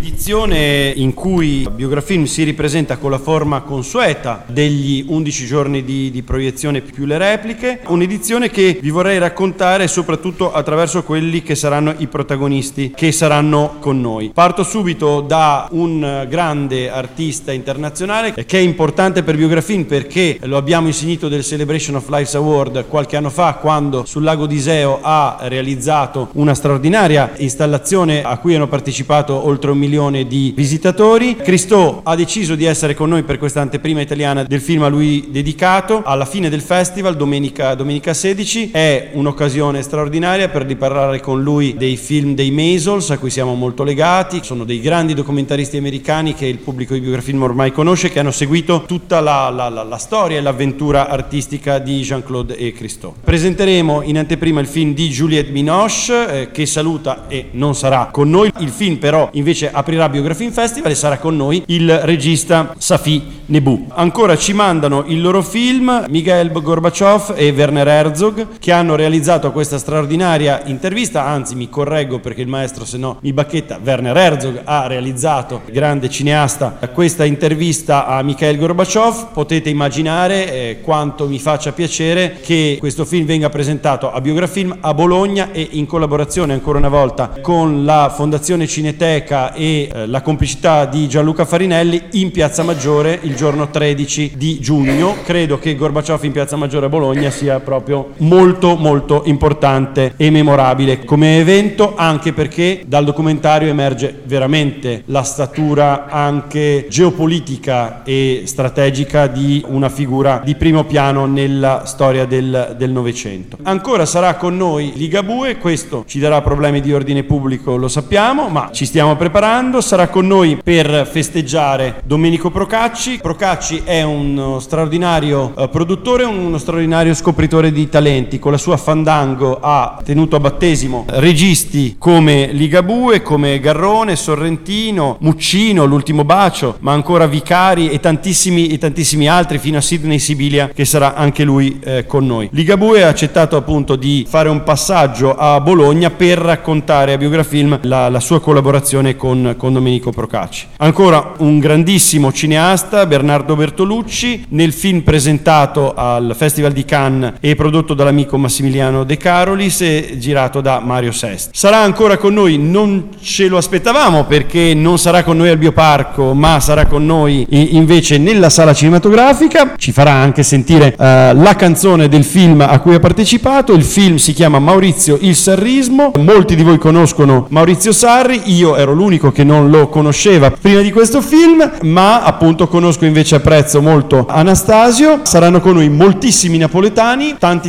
Un'edizione in cui Biografilm si ripresenta con la forma consueta degli 11 giorni di proiezione più le repliche, un'edizione che vi vorrei raccontare soprattutto attraverso quelli che saranno i protagonisti che saranno con noi. Parto subito da un grande artista internazionale che è importante per Biografilm perché lo abbiamo insignito del Celebration of Life Award qualche anno fa, quando sul lago di Iseo ha realizzato una straordinaria installazione a cui hanno partecipato oltre 1 milione di visitatori. Christo ha deciso di essere con noi per questa anteprima italiana del film a lui dedicato. Alla fine del festival, domenica 16, è un'occasione straordinaria per riparlare con lui dei film dei Maysles a cui siamo molto legati. Sono dei grandi documentaristi americani che il pubblico di Biografilm ormai conosce, che hanno seguito tutta la storia e l'avventura artistica di Jean-Claude e Christo. Presenteremo in anteprima il film di Juliette Binoche che saluta e non sarà con noi. Il film però invece aprirà Biografilm Festival e sarà con noi il regista Safi Nebou. Ancora ci mandano il loro film Mikhail Gorbachev e Werner Herzog, che hanno realizzato questa straordinaria intervista. Anzi, mi correggo perché il maestro se no mi bacchetta. Werner Herzog ha realizzato, grande cineasta, questa intervista a Mikhail Gorbachev. Potete immaginare quanto mi faccia piacere che questo film venga presentato a Biografilm a Bologna e in collaborazione ancora una volta con la Fondazione Cineteca e la complicità di Gianluca Farinelli in Piazza Maggiore il giorno 13 di giugno. Credo che Gorbachev in Piazza Maggiore a Bologna sia proprio molto molto importante e memorabile come evento, anche perché dal documentario emerge veramente la statura anche geopolitica e strategica di una figura di primo piano nella storia del Novecento. Ancora sarà con noi Ligabue, questo ci darà problemi di ordine pubblico, lo sappiamo, ma ci stiamo preparando. Sarà con noi per festeggiare Domenico Procacci. Procacci è uno straordinario produttore, uno straordinario scopritore di talenti. Con la sua Fandango ha tenuto a battesimo registi come Ligabue, come Garrone, Sorrentino, Muccino, L'ultimo bacio, ma ancora Vicari e tantissimi altri, fino a Sidney Sibilia, che sarà anche lui con noi. Ligabue ha accettato appunto di fare un passaggio a Bologna per raccontare a Biografilm la sua collaborazione con Domenico Procacci. Ancora un grandissimo cineasta, Bernardo Bertolucci, nel film presentato al Festival di Cannes e prodotto dall'amico Massimiliano De Carolis e girato da Mario Sesti. Sarà ancora con noi, non ce lo aspettavamo perché non sarà con noi al Bioparco, ma sarà con noi invece nella sala cinematografica. Ci farà anche sentire la canzone del film a cui ha partecipato. Il film si chiama Maurizio il Sarrismo. Molti di voi conoscono Maurizio Sarri, io ero l'unico che non lo conosceva prima di questo film, ma appunto conosco invece, apprezzo molto Anastasio. Saranno con noi moltissimi napoletani, tanti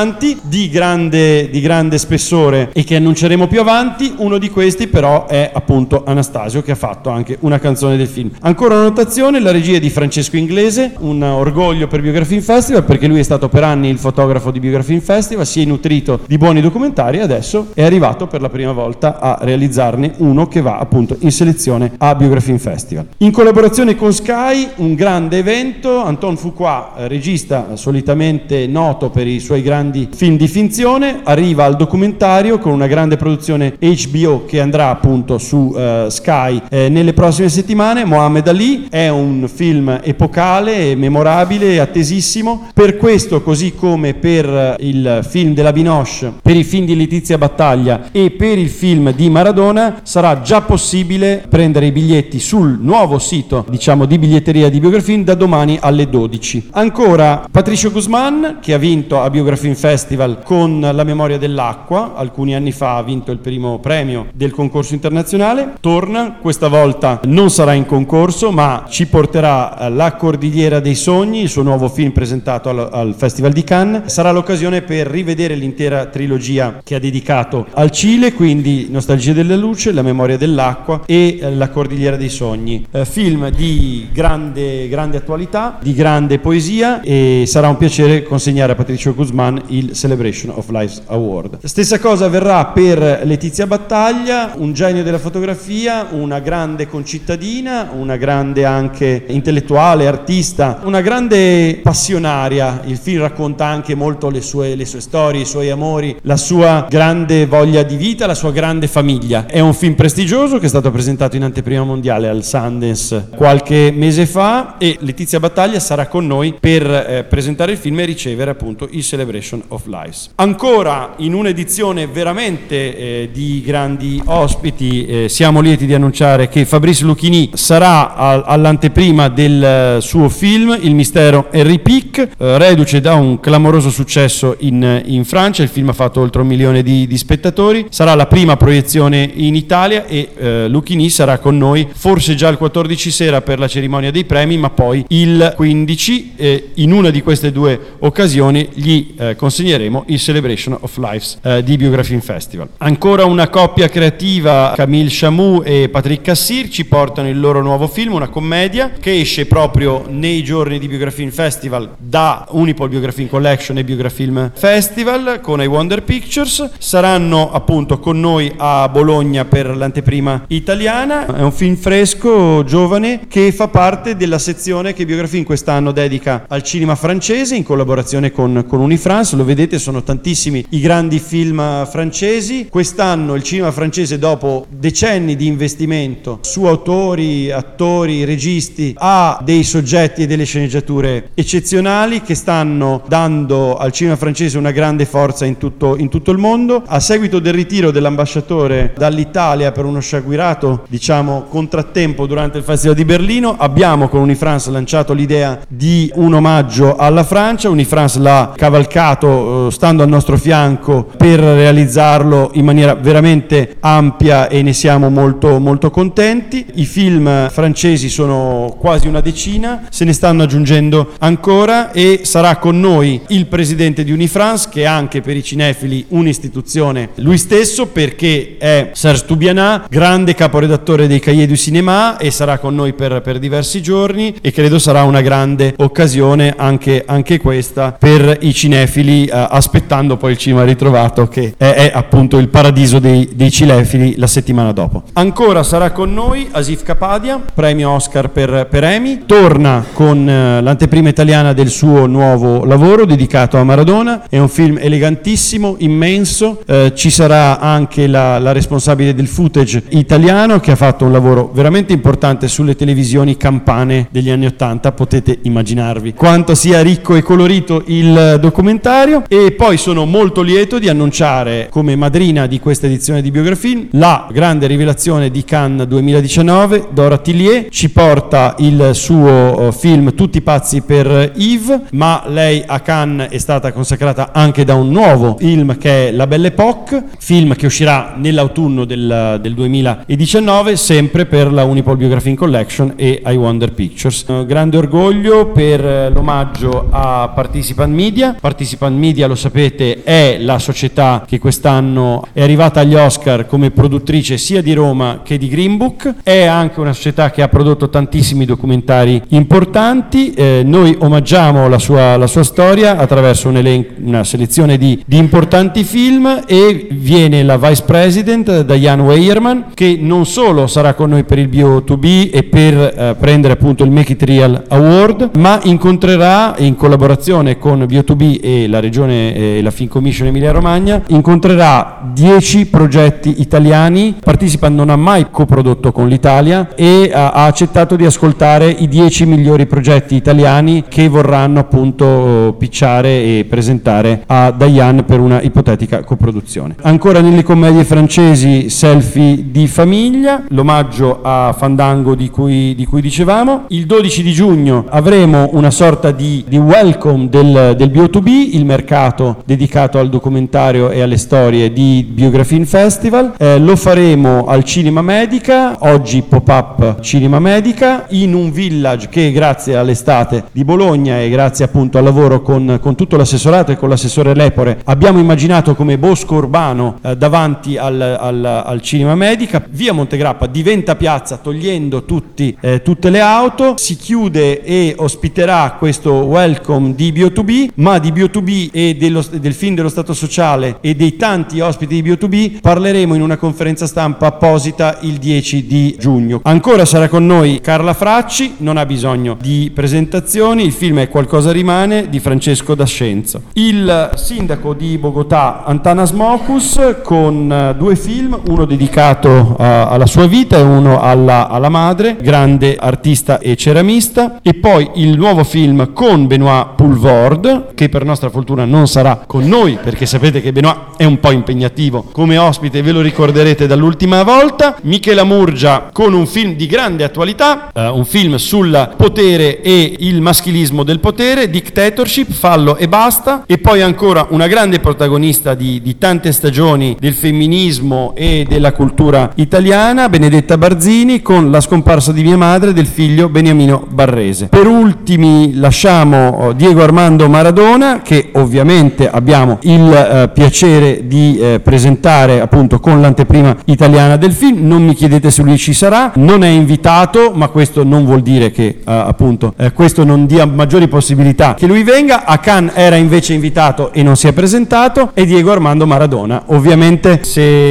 di grande spessore e che annunceremo più avanti. Uno di questi però è appunto Anastasio, che ha fatto anche una canzone del film. Ancora una notazione: la regia è di Francesco Inglese, un orgoglio per Biografilm Festival perché lui è stato per anni il fotografo di Biografilm Festival, si è nutrito di buoni documentari e adesso è arrivato per la prima volta a realizzarne uno che va appunto in selezione a Biografilm Festival. In collaborazione con Sky, un grande evento. Anton Fuqua, regista solitamente noto per i suoi grandi film di finzione, arriva al documentario con una grande produzione HBO che andrà appunto su Sky nelle prossime settimane. Mohammed Ali è un film epocale, memorabile, attesissimo. Per questo, così come per il film della Binoche, per i film di Letizia Battaglia e per il film di Maradona, sarà già possibile prendere i biglietti sul nuovo sito, diciamo, di biglietteria di Biografilm da domani alle 12. Ancora Patricio Guzman, che ha vinto a Biografilm Festival con La memoria dell'acqua, alcuni anni fa ha vinto il primo premio del concorso internazionale, torna, questa volta non sarà in concorso ma ci porterà La cordigliera dei sogni, il suo nuovo film presentato al Festival di Cannes. Sarà l'occasione per rivedere l'intera trilogia che ha dedicato al Cile, quindi Nostalgia della luce, La memoria dell'acqua e La cordigliera dei sogni. Film di grande attualità, di grande poesia, e sarà un piacere consegnare a Patricio Guzman il Celebration of Life Award. Stessa cosa avverrà per Letizia Battaglia, un genio della fotografia, una grande concittadina, una grande anche intellettuale, artista, una grande passionaria. Il film racconta anche molto le sue storie, i suoi amori, la sua grande voglia di vita, la sua grande famiglia. È un film prestigioso che è stato stato presentato in anteprima mondiale al Sundance qualche mese fa, e Letizia Battaglia sarà con noi per presentare il film e ricevere appunto il Celebration of Lives. Ancora in un'edizione veramente di grandi ospiti, siamo lieti di annunciare che Fabrice Lucchini sarà all'anteprima del suo film Il mistero Henri Pic, reduce da un clamoroso successo in Francia. Il film ha fatto oltre 1 milione di spettatori, sarà la prima proiezione in Italia e Lucchini sarà con noi forse già il 14 sera per la cerimonia dei premi, ma poi il 15 in una di queste due occasioni gli consegneremo il Celebration of Lives di Biografilm Festival. Ancora una coppia creativa, Camille Chamou e Patrick Cassir, ci portano il loro nuovo film, una commedia che esce proprio nei giorni di Biografilm Festival da Unipol Biografilm Collection e Biografilm Festival con I Wonder Pictures. Saranno appunto con noi a Bologna per l'anteprima italiana. È un film fresco, giovane, che fa parte della sezione che Biografilm quest'anno dedica al cinema francese in collaborazione con Unifrance. Lo vedete, sono tantissimi i grandi film francesi. Quest'anno il cinema francese, dopo decenni di investimento su autori, attori, registi, ha dei soggetti e delle sceneggiature eccezionali che stanno dando al cinema francese una grande forza in tutto il mondo. A seguito del ritiro dell'ambasciatore dall'Italia per uno sciagurato, contrattempo durante il Festival di Berlino, abbiamo con Unifrance lanciato l'idea di un omaggio alla Francia. Unifrance l'ha cavalcato stando al nostro fianco per realizzarlo in maniera veramente ampia e ne siamo molto molto contenti. I film francesi sono quasi una decina, se ne stanno aggiungendo ancora, e sarà con noi il presidente di Unifrance, che è anche per i cinefili un'istituzione lui stesso, perché è Serge Toubiana, grande caporedattore dei Cahiers du Cinéma, e sarà con noi per diversi giorni, e credo sarà una grande occasione anche questa per i cinefili, aspettando poi il cinema ritrovato, che è appunto il paradiso dei cinefili la settimana dopo. Ancora sarà con noi Asif Kapadia, premio Oscar per Amy, torna con l'anteprima italiana del suo nuovo lavoro dedicato a Maradona. È un film elegantissimo, immenso, ci sarà anche la responsabile del footage italiano, che ha fatto un lavoro veramente importante sulle televisioni campane degli anni '80, potete immaginarvi quanto sia ricco e colorito il documentario. E poi sono molto lieto di annunciare come madrina di questa edizione di Biografilm la grande rivelazione di Cannes 2019. Dora Tillier ci porta il suo film Tutti pazzi per Yves, ma lei a Cannes è stata consacrata anche da un nuovo film che è La Belle Époque, film che uscirà nell'autunno del 2019, sempre per la Unipol Biografilm Collection e I Wonder Pictures. Grande orgoglio per l'omaggio a Participant Media. Participant Media, lo sapete, è la società che quest'anno è arrivata agli Oscar come produttrice sia di Roma che di Green Book. È anche una società che ha prodotto tantissimi documentari importanti. Noi omaggiamo la sua storia attraverso una selezione di importanti film, e viene la Vice President Diane Weyerman, che non solo sarà con noi per il Bio2B e per prendere appunto il Make It Real Award, ma incontrerà, in collaborazione con Bio2B e la Regione e la Film Commission Emilia Romagna, incontrerà 10 progetti italiani. Participant non ha mai coprodotto con l'Italia e ha accettato di ascoltare i 10 migliori progetti italiani che vorranno appunto pitchare e presentare a Diane per una ipotetica coproduzione. Ancora nelle commedie francesi, Selfie di famiglia, l'omaggio a Fandango di cui dicevamo. Il 12 di giugno avremo una sorta di welcome del Bio2B, il mercato dedicato al documentario e alle storie di Biografilm Festival. Lo faremo al Cinema Medica, oggi pop-up Cinema Medica, in un village che grazie all'estate di Bologna e grazie appunto al lavoro con tutto l'assessorato e con l'assessore Lepore abbiamo immaginato come bosco urbano davanti al Cinema Medica. Via Montegrappa diventa piazza, togliendo tutte le auto, si chiude e ospiterà questo welcome di Bio2B, ma di Bio2B e del film dello Stato Sociale e dei tanti ospiti di Bio2B parleremo in una conferenza stampa apposita il 10 di giugno. Ancora sarà con noi Carla Fracci, non ha bisogno di presentazioni, il film è Qualcosa rimane di Francesco D'Ascenzo. Il sindaco di Bogotà Antanas Mocus con 2 film, uno dedicato alla sua vita e uno alla madre, grande artista e ceramista, e poi il nuovo film con Benoît Poulvord, che per nostra fortuna non sarà con noi, perché sapete che Benoît è un po' impegnativo come ospite, ve lo ricorderete dall'ultima volta. Michela Murgia con un film di grande attualità, un film sul potere e il maschilismo del potere, Dictatorship, Fallo e basta, e poi ancora una grande protagonista di tante stagioni del femminismo e della cultura italiana, Benedetta Barzini, con La scomparsa di mia madre del figlio Beniamino Barrese. Per ultimi lasciamo Diego Armando Maradona, che ovviamente abbiamo il piacere di presentare appunto con l'anteprima italiana del film. Non mi chiedete se lui ci sarà, non è invitato, ma questo non vuol dire che appunto questo non dia maggiori possibilità che lui venga. A Cannes era invece invitato e non si è presentato, e Diego Armando Maradona ovviamente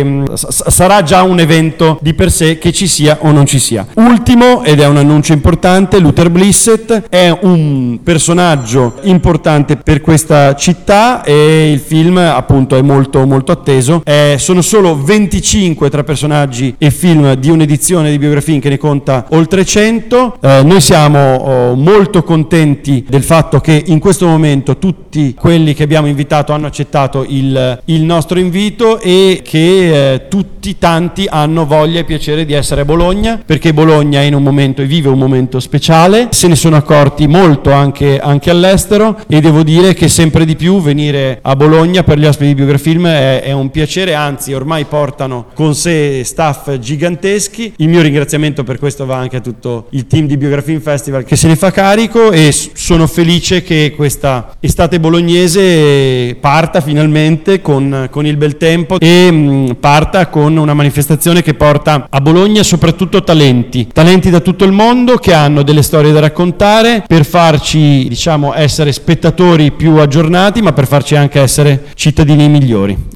sarà già un evento di per sé, che ci sia o non ci sia. Ultimo, ed è un annuncio importante, Luther Blissett è un personaggio importante per questa città e il film appunto è molto molto atteso. Sono solo 25 tra personaggi e film di un'edizione di Biografin che ne conta oltre 100. Noi siamo molto contenti del fatto che in questo momento tutti quelli che abbiamo invitato hanno accettato il nostro invito, e che tanti hanno voglia e piacere di essere a Bologna, perché Bologna è in un momento e vive un momento speciale. Se ne sono accorti molto anche all'estero, e devo dire che sempre di più venire a Bologna per gli ospiti di Biografilm è un piacere, anzi ormai portano con sé staff giganteschi. Il mio ringraziamento per questo va anche a tutto il team di Biografilm Festival che se ne fa carico, e sono felice che questa estate bolognese parta finalmente con il bel tempo, e parta con una manifestazione che porta a Bologna soprattutto talenti da tutto il mondo, che hanno delle storie da raccontare per farci, diciamo, essere spettatori più aggiornati, ma per farci anche essere cittadini migliori.